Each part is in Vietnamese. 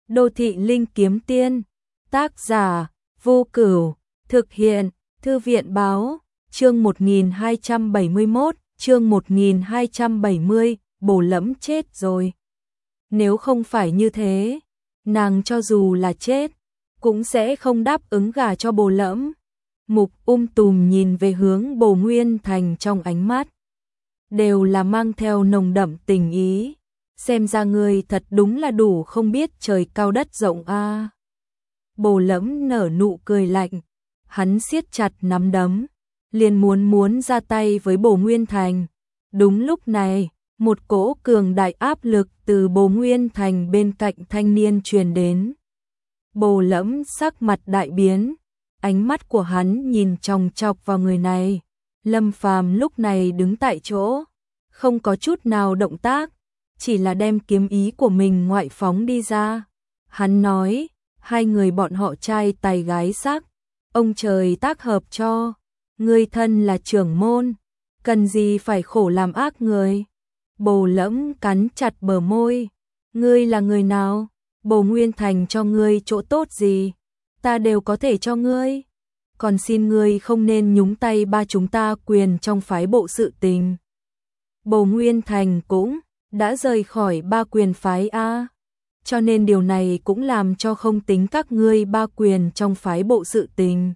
Đô thị linh kiếm tiên, tác giả, Vô Cửu, thực hiện, Thư viện báo, chương 1271, chương 1270, Bồ Lẫm chết rồi. Nếu không phải như thế, nàng cho dù là chết, cũng sẽ không đáp ứng gả cho Bồ Lẫm. Mục Tùm nhìn về hướng Bồ Nguyên Thành trong ánh mắt, đều là mang theo nồng đậm tình ý. Xem ra ngươi thật đúng là đủ không biết trời cao đất rộng a. Bồ Lẫm nở nụ cười lạnh, hắn siết chặt nắm đấm, liền muốn ra tay với Bồ Nguyên Thành. Đúng lúc này, một cỗ cường đại áp lực từ Bồ Nguyên Thành bên cạnh thanh niên truyền đến. Bồ Lẫm sắc mặt đại biến, ánh mắt của hắn nhìn chòng chọc vào người này. Lâm Phàm lúc này đứng tại chỗ, không có chút nào động tác, chỉ là đem kiếm ý của mình ngoại phóng đi ra. Hắn nói, hai người bọn họ trai tài gái sắc, ông trời tác hợp cho, ngươi thân là trưởng môn, cần gì phải khổ làm ác người. Bồ Lẫm cắn chặt bờ môi, ngươi là người nào? Bồ Nguyên Thành cho ngươi chỗ tốt gì, ta đều có thể cho ngươi. Còn xin ngươi không nên nhúng tay ba chúng ta quyền trong phái bộ sự tình. Bồ Nguyên Thành cũng đã rời khỏi ba quyền phái a, cho nên điều này cũng làm cho không tính các ngươi ba quyền trong phái bộ sự tình.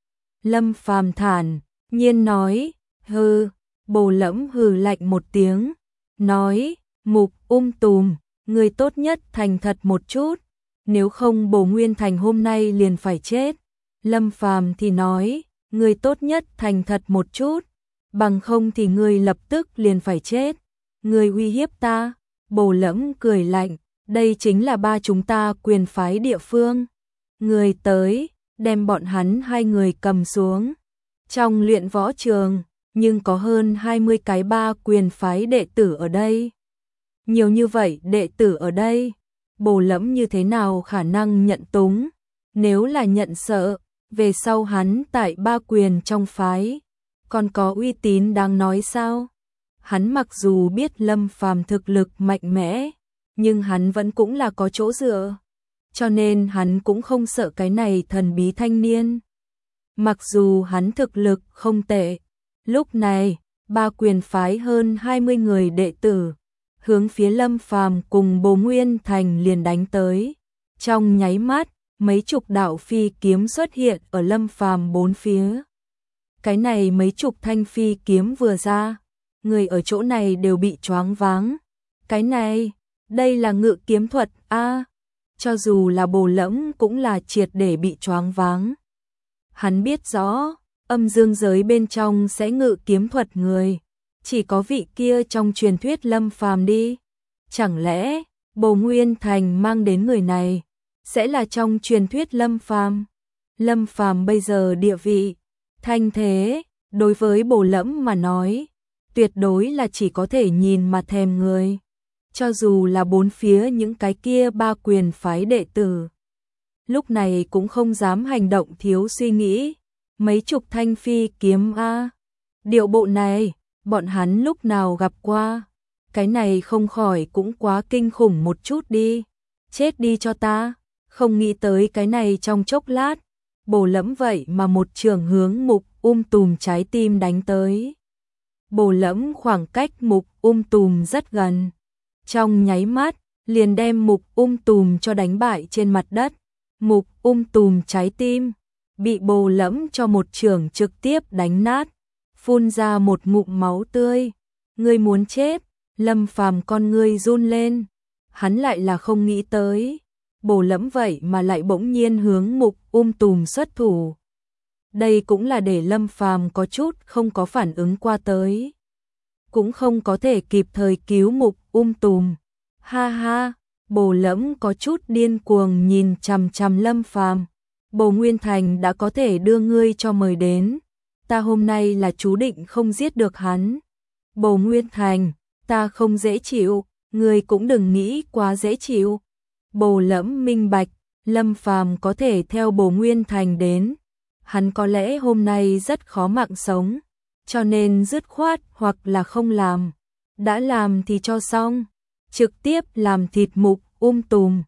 Lâm Phàm thản nhiên nói, hừ. Bồ Lẫm hừ lạnh một tiếng, nói, Mục Tùm, ngươi tốt nhất thành thật một chút, nếu không Bồ Nguyên Thành hôm nay liền phải chết. Lâm Phàm thì nói, ngươi tốt nhất thành thật một chút, bằng không thì ngươi lập tức liền phải chết. Ngươi uy hiếp ta? Bồ Lẫm cười lạnh, đây chính là ba chúng ta quyền phái địa phương. Ngươi tới, đem bọn hắn hai người cầm xuống. Trong luyện võ trường, nhưng có hơn 20 cái ba quyền phái đệ tử ở đây. Nhiều như vậy đệ tử ở đây, Bồ Lẫm như thế nào khả năng nhận túng? Nếu là nhận sợ, về sau hắn tại ba quyền trong phái, còn có uy tín đáng nói sao? Hắn mặc dù biết Lâm Phàm thực lực mạnh mẽ, nhưng hắn vẫn cũng là có chỗ dựa, cho nên hắn cũng không sợ cái này thần bí thanh niên. Mặc dù hắn thực lực không tệ, lúc này, ba quyền phái hơn 20 người đệ tử, hướng phía Lâm Phàm cùng Bồ Nguyên Thành liền đánh tới. Trong nháy mắt, mấy chục đạo phi kiếm xuất hiện ở Lâm Phàm bốn phía. Cái này mấy chục thanh phi kiếm vừa ra, người ở chỗ này đều bị choáng váng. Cái này, đây là ngự kiếm thuật a. Cho dù là Bồ Lẫm cũng là triệt để bị choáng váng. Hắn biết rõ, âm dương giới bên trong sẽ ngự kiếm thuật người, chỉ có vị kia trong truyền thuyết Lâm Phàm đi. Chẳng lẽ, Bồ Nguyên Thành mang đến người này, sẽ là trong truyền thuyết Lâm Phàm? Lâm Phàm bây giờ địa vị, thanh thế, đối với Bồ Lẫm mà nói, tuyệt đối là chỉ có thể nhìn mà thèm người. Cho dù là bốn phía những cái kia ba quyền phái đệ tử, lúc này cũng không dám hành động thiếu suy nghĩ. Mấy chục thanh phi kiếm a, điệu bộ này, bọn hắn lúc nào gặp qua? Cái này không khỏi cũng quá kinh khủng một chút đi. Chết đi cho ta. Không nghĩ tới cái này trong chốc lát, Bồ Lẫm vậy mà một trường hướng Mục Tùm trái tim đánh tới. Bồ Lẫm khoảng cách Mục Tùm rất gần, trong nháy mắt liền đem Mục Tùm cho đánh bại trên mặt đất. Mục Tùm trái tim bị Bồ Lẫm cho một trường trực tiếp đánh nát, phun ra một ngụm máu tươi. Ngươi muốn chết? Lâm Phàm con ngươi run lên, hắn lại là không nghĩ tới, Bồ Lẫm vậy mà lại bỗng nhiên hướng Mục Tùm xuất thủ. Đây cũng là để Lâm Phàm có chút không có phản ứng qua tới, cũng không có thể kịp thời cứu Mục Tùm. Ha ha, Bồ Lẫm có chút điên cuồng nhìn chằm chằm Lâm Phàm. Bồ Nguyên Thành đã có thể đưa ngươi cho mời đến, ta hôm nay là chú định không giết được hắn. Bồ Nguyên Thành, ta không dễ chịu, ngươi cũng đừng nghĩ quá dễ chịu. Bồ Lẫm minh bạch, Lâm Phàm có thể theo Bồ Nguyên Thành đến, hắn có lẽ hôm nay rất khó mạng sống, cho nên dứt khoát hoặc là không làm, đã làm thì cho xong, trực tiếp làm thịt Mục Tùm.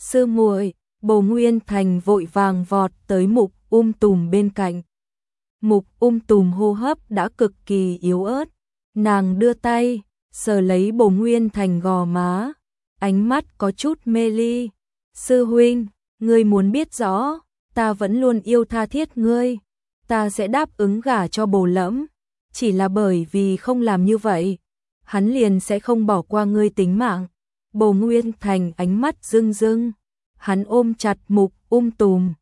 Sư muội. Bồ Nguyên Thành vội vàng vọt tới Mục Tùm bên cạnh. Mục Tùm hô hấp đã cực kỳ yếu ớt, nàng đưa tay sờ lấy Bồ Nguyên Thành gò má, ánh mắt có chút mê ly. Sư huynh, ngươi muốn biết rõ, ta vẫn luôn yêu tha thiết ngươi, ta sẽ đáp ứng gả cho Bồ Lẫm, chỉ là bởi vì không làm như vậy, hắn liền sẽ không bỏ qua ngươi tính mạng. Bồ Nguyên Thành ánh mắt rưng rưng, hắn ôm chặt Mục Tùm.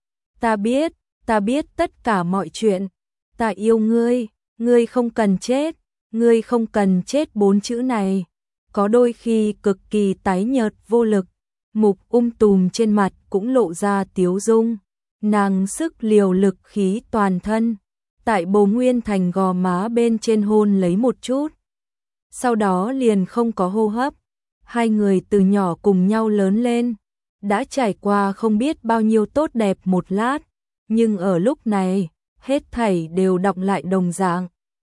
Ta biết tất cả mọi chuyện, ta yêu ngươi, ngươi không cần chết, ngươi không cần chết, 4 chữ này có đôi khi cực kỳ tái nhợt vô lực. Mục Tùm trên mặt cũng lộ ra tiếu dung, nàng sức liều lực khí toàn thân, tại Bồ Nguyên Thành gò má bên trên hôn lấy một chút, sau đó liền không có hô hấp. Hai người từ nhỏ cùng nhau lớn lên, đã trải qua không biết bao nhiêu tốt đẹp một lát, nhưng ở lúc này, hết thảy đều đọng lại đồng dạng.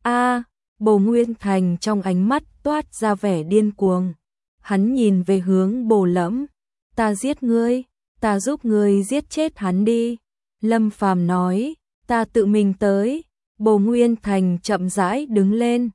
Bồ Nguyên Thành trong ánh mắt toát ra vẻ điên cuồng. Hắn nhìn về hướng Bồ Lẫm. Ta giết ngươi, ta giúp ngươi giết chết hắn đi. Lâm Phàm nói, ta tự mình tới. Bồ Nguyên Thành chậm rãi đứng lên.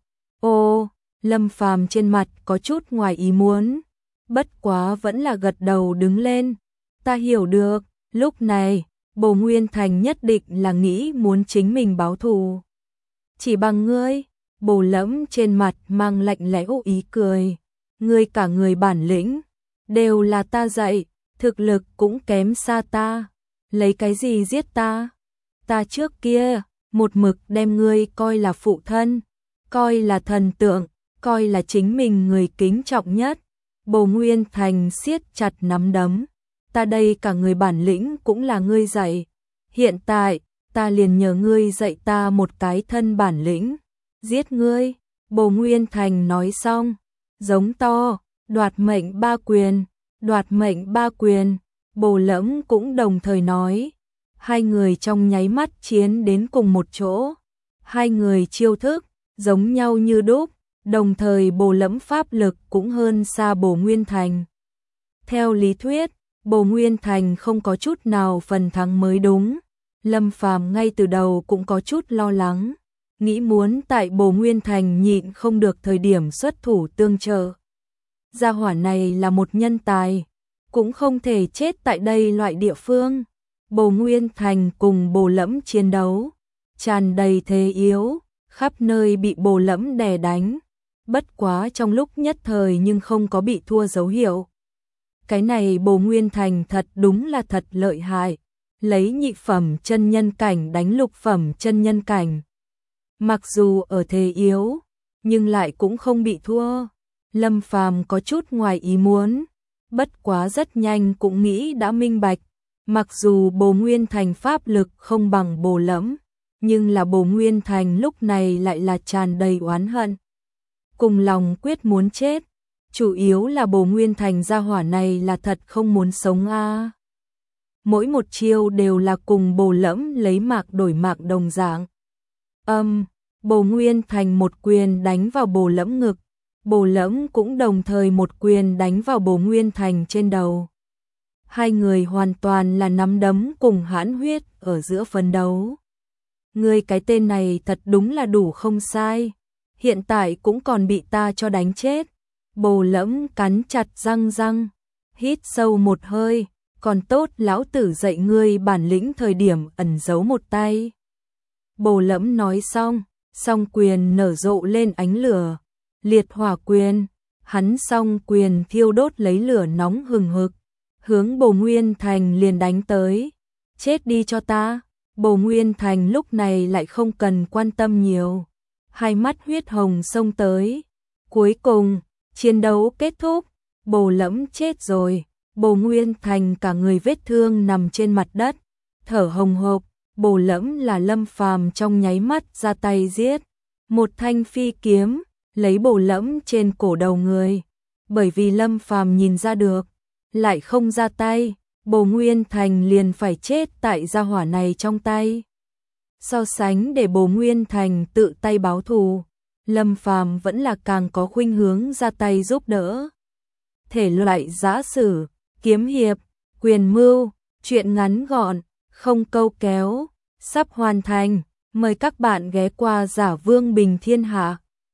Lâm Phàm trên mặt có chút ngoài ý muốn, bất quá vẫn là gật đầu đứng lên. Ta hiểu được, lúc này, Bồ Nguyên Thành nhất định là nghĩ muốn chính mình báo thù. Chỉ bằng ngươi. Bồ Lẫm trên mặt mang lạnh lẽo ý cười. Ngươi cả người bản lĩnh, đều là ta dạy, thực lực cũng kém xa ta. Lấy cái gì giết ta? Ta trước kia, một mực đem ngươi coi là phụ thân, coi là thần tượng, coi là chính mình người kính trọng nhất. Bồ Nguyên Thành siết chặt nắm đấm. Ta đây cả người bản lĩnh cũng là ngươi dạy. Hiện tại, ta liền nhờ ngươi dạy ta một cái thân bản lĩnh. Giết ngươi. Bồ Nguyên Thành nói xong, giống to, đoạt mệnh ba quyền, đoạt mệnh ba quyền. Bồ Lẫm cũng đồng thời nói. Hai người trong nháy mắt chiến đến cùng một chỗ. Hai người chiêu thức giống nhau như đúc, đồng thời Bồ Lẫm pháp lực cũng hơn xa Bồ Nguyên Thành. Theo lý thuyết, Bồ Nguyên Thành không có chút nào phần thắng mới đúng. Lâm Phàm ngay từ đầu cũng có chút lo lắng, nghĩ muốn tại Bồ Nguyên Thành nhịn không được thời điểm xuất thủ tương trợ. Gia hỏa này là một nhân tài, cũng không thể chết tại đây loại địa phương. Bồ Nguyên Thành cùng Bồ Lẫm chiến đấu, tràn đầy thế yếu, khắp nơi bị Bồ Lẫm đè đánh. Bất quá trong lúc nhất thời nhưng không có bị thua dấu hiệu. Cái này Bồ Nguyên Thành thật đúng là thật lợi hại, lấy nhị phẩm chân nhân cảnh đánh lục phẩm chân nhân cảnh. Mặc dù ở thế yếu, nhưng lại cũng không bị thua. Lâm Phàm có chút ngoài ý muốn, bất quá rất nhanh cũng nghĩ đã minh bạch. Mặc dù Bồ Nguyên Thành pháp lực không bằng Bồ Lẫm, nhưng là Bồ Nguyên Thành lúc này lại là tràn đầy oán hận, cùng lòng quyết muốn chết. Chủ yếu là Bồ Nguyên Thành gia hỏa này là thật không muốn sống a. Mỗi một chiêu đều là cùng Bồ Lẫm lấy mạng đổi mạng đồng dạng. Bồ Nguyên Thành một quyền đánh vào Bồ Lẫm ngực, Bồ Lẫm cũng đồng thời một quyền đánh vào Bồ Nguyên Thành trên đầu. Hai người hoàn toàn là nắm đấm cùng hãn huyết ở giữa phân đấu. Ngươi cái tên này thật đúng là đủ không sai, hiện tại cũng còn bị ta cho đánh chết. Bồ Lẫm cắn chặt răng, hít sâu một hơi, còn tốt lão tử dạy ngươi bản lĩnh thời điểm ẩn giấu một tay. Bồ Lẫm nói xong, song quyền nở rộ lên ánh lửa, liệt hỏa quyền, hắn song quyền thiêu đốt lấy lửa nóng hừng hực, hướng Bồ Nguyên Thành liền đánh tới. Chết đi cho ta. Bồ Nguyên Thành lúc này lại không cần quan tâm nhiều, hai mắt huyết hồng xông tới. Cuối cùng, chiến đấu kết thúc, Bồ Lẫm chết rồi. Bồ Nguyên Thành cả người vết thương nằm trên mặt đất, thở hồng hộc. Bồ Lẫm là Lâm Phàm trong nháy mắt ra tay giết, một thanh phi kiếm lấy Bồ Lẫm trên cổ đầu người. Bởi vì Lâm Phàm nhìn ra được, lại không ra tay, Bồ Nguyên Thành liền phải chết tại gia hỏa này trong tay. So sánh để Bồ Nguyên Thành tự tay báo thù, Lâm Phàm vẫn là càng có khuynh hướng ra tay giúp đỡ. Thể loại giã sử, kiếm hiệp, Quyền mưu, chuyện ngắn gọn, không câu kéo, sắp hoàn thành. Mời các bạn ghé qua Giả Vương Bình Thiên Hạ.